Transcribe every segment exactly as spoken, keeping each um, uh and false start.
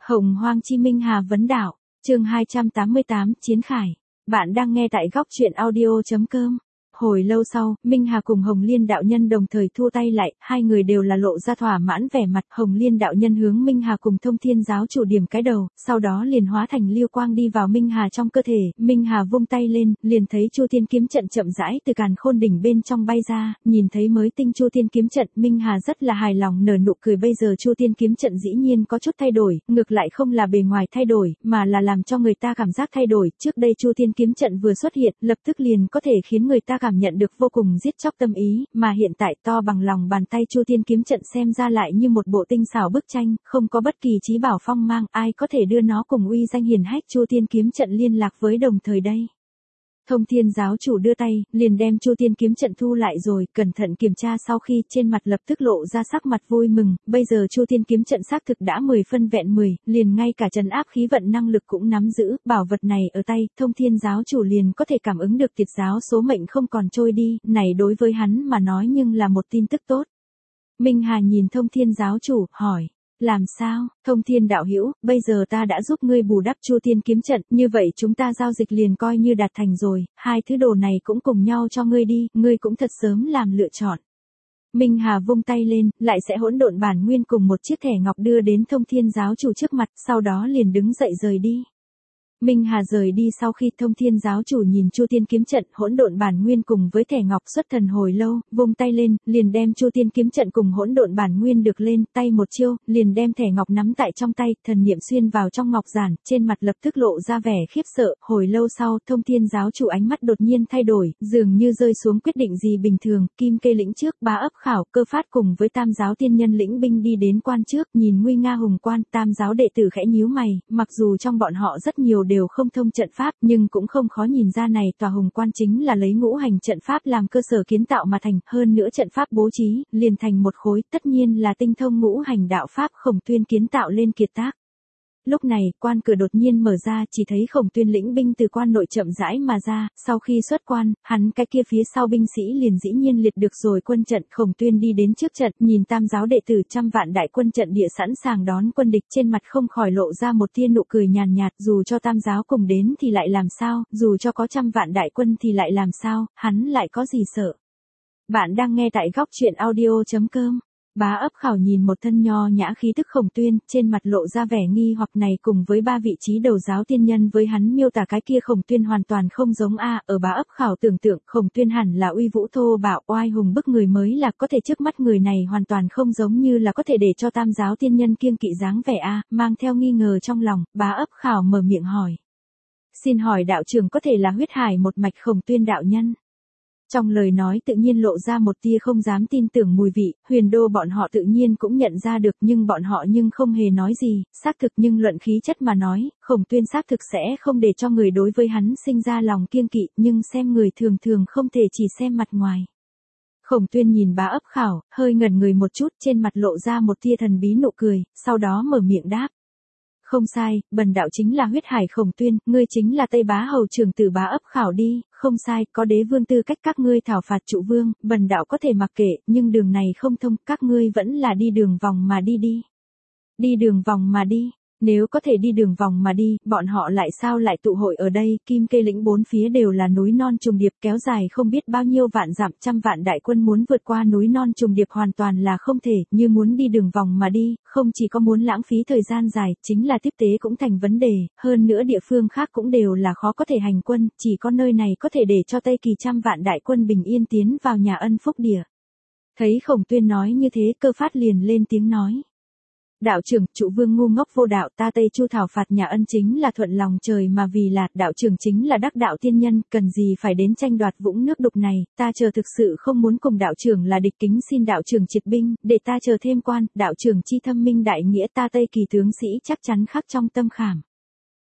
Hồng Hoang Chi Minh Hà vấn đạo, chương hai trăm tám mươi tám, Chiến Khải. Bạn đang nghe tại góc truyện audio.com. Hồi lâu sau, Minh Hà cùng Hồng Liên đạo nhân đồng thời thu tay lại, hai người đều là lộ ra thỏa mãn vẻ mặt. Hồng Liên đạo nhân hướng Minh Hà cùng Thông Thiên giáo chủ điểm cái đầu, sau đó liền hóa thành lưu quang đi vào Minh Hà trong cơ thể. Minh Hà vung tay lên, liền thấy Chu Thiên kiếm trận chậm rãi từ càn khôn đỉnh bên trong bay ra, nhìn thấy mới tinh Chu Thiên kiếm trận, Minh Hà rất là hài lòng nở nụ cười. Bây giờ Chu Thiên kiếm trận dĩ nhiên có chút thay đổi, ngược lại không là bề ngoài thay đổi, mà là làm cho người ta cảm giác thay đổi. Trước đây Chu Thiên kiếm trận vừa xuất hiện, lập tức liền có thể khiến người ta cảm nhận được vô cùng giết chóc tâm ý, mà hiện tại to bằng lòng bàn tay Chu Thiên kiếm trận xem ra lại như một bộ tinh xảo bức tranh, không có bất kỳ chí bảo phong mang, ai có thể đưa nó cùng uy danh hiển hách Chu Thiên kiếm trận liên lạc với đồng thời đây. Thông Thiên giáo chủ đưa tay, liền đem Chu Thiên kiếm trận thu lại rồi, cẩn thận kiểm tra sau khi, trên mặt lập tức lộ ra sắc mặt vui mừng. Bây giờ Chu Thiên kiếm trận xác thực đã mười phân vẹn mười, liền ngay cả trấn áp khí vận năng lực cũng nắm giữ, bảo vật này ở tay, Thông Thiên giáo chủ liền có thể cảm ứng được tiệt giáo số mệnh không còn trôi đi, này đối với hắn mà nói nhưng là một tin tức tốt. Minh Hà nhìn Thông Thiên giáo chủ, hỏi. Làm sao, Thông Thiên đạo hữu, bây giờ ta đã giúp ngươi bù đắp Chu Thiên kiếm trận, như vậy chúng ta giao dịch liền coi như đạt thành rồi, hai thứ đồ này cũng cùng nhau cho ngươi đi, ngươi cũng thật sớm làm lựa chọn. Minh Hà vung tay lên, lại sẽ hỗn độn bản nguyên cùng một chiếc thẻ ngọc đưa đến Thông Thiên giáo chủ trước mặt, sau đó liền đứng dậy rời đi. Minh Hà rời đi sau khi Thông Thiên giáo chủ nhìn Chu Thiên kiếm trận, hỗn độn bản nguyên cùng với thẻ ngọc xuất thần hồi lâu, vung tay lên, liền đem Chu Thiên kiếm trận cùng hỗn độn bản nguyên được lên, tay một chiêu, liền đem thẻ ngọc nắm tại trong tay, thần niệm xuyên vào trong ngọc giản, trên mặt lập tức lộ ra vẻ khiếp sợ. Hồi lâu sau, Thông Thiên giáo chủ ánh mắt đột nhiên thay đổi, dường như rơi xuống quyết định gì bình thường. Kim Kê lĩnh trước, Bá Ấp Khảo, Cơ Phát cùng với Tam giáo tiên nhân lĩnh binh đi đến quan trước, nhìn nguy nga hùng quan, Tam giáo đệ tử khẽ nhíu mày, mặc dù trong bọn họ rất nhiều đều không thông trận pháp, nhưng cũng không khó nhìn ra này tòa hùng quan chính là lấy ngũ hành trận pháp làm cơ sở kiến tạo mà thành, hơn nữa trận pháp bố trí, liền thành một khối, tất nhiên là tinh thông ngũ hành đạo pháp Khổng Tuyên kiến tạo lên kiệt tác. Lúc này, quan cửa đột nhiên mở ra, chỉ thấy Khổng Tuyên lĩnh binh từ quan nội chậm rãi mà ra, sau khi xuất quan, hắn cái kia phía sau binh sĩ liền dĩ nhiên liệt được rồi quân trận. Khổng Tuyên đi đến trước trận, nhìn Tam giáo đệ tử trăm vạn đại quân trận địa sẵn sàng đón quân địch, trên mặt không khỏi lộ ra một tia nụ cười nhàn nhạt, dù cho Tam giáo cùng đến thì lại làm sao, dù cho có trăm vạn đại quân thì lại làm sao, hắn lại có gì sợ. Bạn đang nghe tại góc truyện audio.com. Bá Ấp Khảo nhìn một thân nho nhã khí tức Khổng Tuyên, trên mặt lộ ra vẻ nghi hoặc này cùng với ba vị trí đầu giáo tiên nhân với hắn miêu tả cái kia Khổng Tuyên hoàn toàn không giống a. Ở Bá Ấp Khảo tưởng tượng, Khổng Tuyên hẳn là uy vũ thô bạo, oai hùng bức người mới là, có thể trước mắt người này hoàn toàn không giống như là có thể để cho Tam giáo tiên nhân kiêng kỵ dáng vẻ a. Mang theo nghi ngờ trong lòng, Bá Ấp Khảo mở miệng hỏi. Xin hỏi đạo trưởng có thể là huyết hải một mạch Khổng Tuyên đạo nhân? Trong lời nói tự nhiên lộ ra một tia không dám tin tưởng mùi vị, Huyền Đô bọn họ tự nhiên cũng nhận ra được, nhưng bọn họ nhưng không hề nói gì, xác thực nhưng luận khí chất mà nói, Khổng Tuyên xác thực sẽ không để cho người đối với hắn sinh ra lòng kiêng kỵ, nhưng xem người thường thường không thể chỉ xem mặt ngoài. Khổng Tuyên nhìn Bá Ấp Khảo, hơi ngẩn người một chút, trên mặt lộ ra một tia thần bí nụ cười, sau đó mở miệng đáp. Không sai, bần đạo chính là huyết hải Khổng Tuyên, ngươi chính là Tây Bá hầu trưởng tử Bá Ấp Khảo đi, không sai, có đế vương tư cách các ngươi thảo phạt trụ vương, bần đạo có thể mặc kệ, nhưng đường này không thông, các ngươi vẫn là đi đường vòng mà đi đi. Đi đường vòng mà đi. Nếu có thể đi đường vòng mà đi, bọn họ lại sao lại tụ hội ở đây, Kim Kê lĩnh bốn phía đều là núi non trùng điệp kéo dài không biết bao nhiêu vạn dặm, trăm vạn đại quân muốn vượt qua núi non trùng điệp hoàn toàn là không thể, như muốn đi đường vòng mà đi, không chỉ có muốn lãng phí thời gian dài, chính là tiếp tế cũng thành vấn đề, hơn nữa địa phương khác cũng đều là khó có thể hành quân, chỉ có nơi này có thể để cho Tây Kỳ trăm vạn đại quân bình yên tiến vào nhà ân phúc địa. Thấy Khổng Tuyên nói như thế, Cơ Phát liền lên tiếng nói. Đạo trưởng, trụ vương ngu ngốc vô đạo, ta Tây Chu thảo phạt nhà ân chính là thuận lòng trời mà vì là, đạo trưởng chính là đắc đạo tiên nhân, cần gì phải đến tranh đoạt vũng nước đục này, ta chờ thực sự không muốn cùng đạo trưởng là địch, kính xin đạo trưởng triệt binh, để ta chờ thêm quan, đạo trưởng chi thâm minh đại nghĩa, ta Tây Kỳ tướng sĩ chắc chắn khắc trong tâm khảm.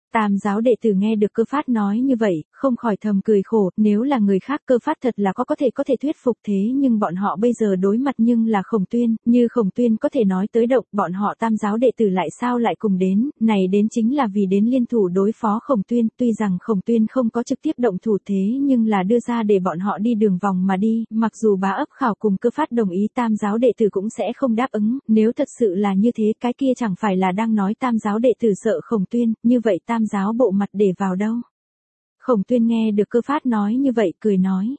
Tam giáo đệ tử nghe được Cơ Phát nói như vậy, không khỏi thầm cười khổ, nếu là người khác Cơ Phát thật là có có thể có thể thuyết phục thế nhưng bọn họ bây giờ đối mặt nhưng là Khổng Tuyên, như Khổng Tuyên có thể nói tới động, bọn họ tam giáo đệ tử lại sao lại cùng đến, này đến chính là vì đến liên thủ đối phó Khổng Tuyên, tuy rằng Khổng Tuyên không có trực tiếp động thủ thế nhưng là đưa ra để bọn họ đi đường vòng mà đi, mặc dù bá ấp khảo cùng Cơ Phát đồng ý tam giáo đệ tử cũng sẽ không đáp ứng, nếu thật sự là như thế cái kia chẳng phải là đang nói tam giáo đệ tử sợ Khổng Tuyên, như vậy tam giáo bộ mặt để vào đâu. Khổng Tuyên nghe được Cơ Phát nói như vậy cười nói.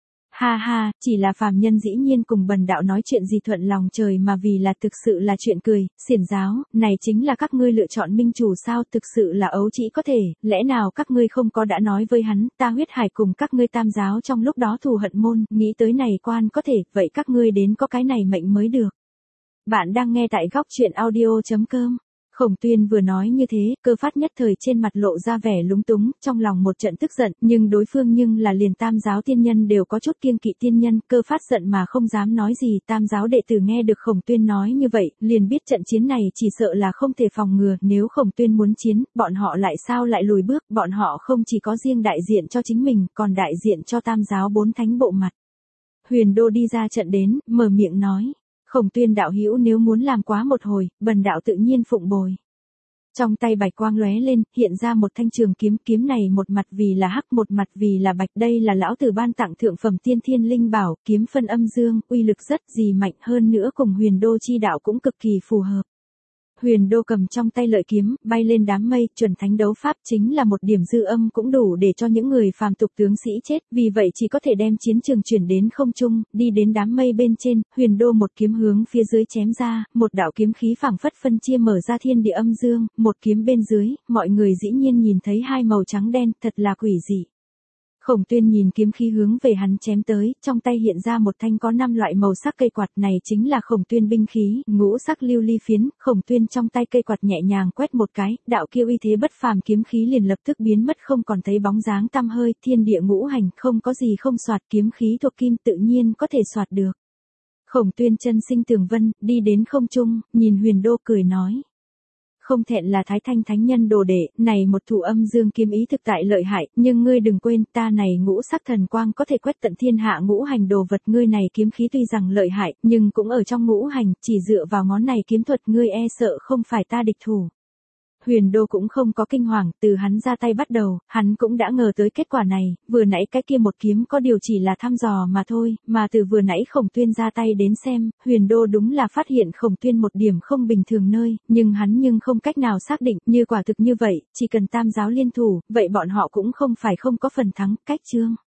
Ha ha, chỉ là phàm nhân dĩ nhiên cùng bần đạo nói chuyện gì thuận lòng trời mà vì là thực sự là chuyện cười, xiển giáo, này chính là các ngươi lựa chọn minh chủ sao, thực sự là ấu trĩ có thể, lẽ nào các ngươi không có đã nói với hắn, ta huyết hải cùng các ngươi tam giáo trong lúc đó thù hận môn, nghĩ tới này quan có thể, vậy các ngươi đến có cái này mệnh mới được. Bạn đang nghe tại góc truyện audio chấm com. Khổng Tuyên vừa nói như thế, Cơ Phát nhất thời trên mặt lộ ra vẻ lúng túng, trong lòng một trận tức giận, nhưng đối phương nhưng là liền tam giáo tiên nhân đều có chút kiêng kỵ tiên nhân, Cơ Phát giận mà không dám nói gì, tam giáo đệ tử nghe được Khổng Tuyên nói như vậy, liền biết trận chiến này chỉ sợ là không thể phòng ngừa, nếu Khổng Tuyên muốn chiến, bọn họ lại sao lại lùi bước, bọn họ không chỉ có riêng đại diện cho chính mình, còn đại diện cho tam giáo bốn thánh bộ mặt. Huyền Đô đi ra trận đến, mở miệng nói. Khổng Tuyên đạo hữu nếu muốn làm quá một hồi, bần đạo tự nhiên phụng bồi. Trong tay bạch quang lóe lên, hiện ra một thanh trường kiếm, kiếm này một mặt vì là hắc một mặt vì là bạch, đây là lão tử ban tặng thượng phẩm tiên thiên linh bảo, kiếm phân âm dương, uy lực rất gì mạnh hơn nữa cùng Huyền Đô chi đạo cũng cực kỳ phù hợp. Huyền Đô cầm trong tay lợi kiếm, bay lên đám mây, chuẩn thánh đấu pháp chính là một điểm dư âm cũng đủ để cho những người phàm tục tướng sĩ chết, vì vậy chỉ có thể đem chiến trường chuyển đến không trung, đi đến đám mây bên trên, Huyền Đô một kiếm hướng phía dưới chém ra, một đạo kiếm khí phảng phất phân chia mở ra thiên địa âm dương, một kiếm bên dưới, mọi người dĩ nhiên nhìn thấy hai màu trắng đen, thật là quỷ dị. Khổng Tuyên nhìn kiếm khí hướng về hắn chém tới, trong tay hiện ra một thanh có năm loại màu sắc cây quạt, này chính là Khổng Tuyên binh khí, ngũ sắc lưu ly phiến, Khổng Tuyên trong tay cây quạt nhẹ nhàng quét một cái, đạo kia uy thế bất phàm kiếm khí liền lập tức biến mất không còn thấy bóng dáng tăm hơi, thiên địa ngũ hành, không có gì không soạt, kiếm khí thuộc kim tự nhiên có thể soạt được. Khổng Tuyên chân sinh tường vân, đi đến không trung, nhìn Huyền Đô cười nói. Không thẹn là Thái Thanh Thánh Nhân đồ đệ, này một thủ âm dương kiếm ý thực tại lợi hại, nhưng ngươi đừng quên, ta này ngũ sắc thần quang có thể quét tận thiên hạ ngũ hành đồ vật, ngươi này kiếm khí tuy rằng lợi hại, nhưng cũng ở trong ngũ hành, chỉ dựa vào ngón này kiếm thuật ngươi e sợ không phải ta địch thủ. Huyền Đô cũng không có kinh hoàng, từ hắn ra tay bắt đầu, hắn cũng đã ngờ tới kết quả này, vừa nãy cái kia một kiếm có điều chỉ là thăm dò mà thôi, mà từ vừa nãy Khổng Tuyên ra tay đến xem, Huyền Đô đúng là phát hiện Khổng Tuyên một điểm không bình thường nơi, nhưng hắn nhưng không cách nào xác định, như quả thực như vậy, chỉ cần tam giáo liên thủ, vậy bọn họ cũng không phải không có phần thắng, cách chương.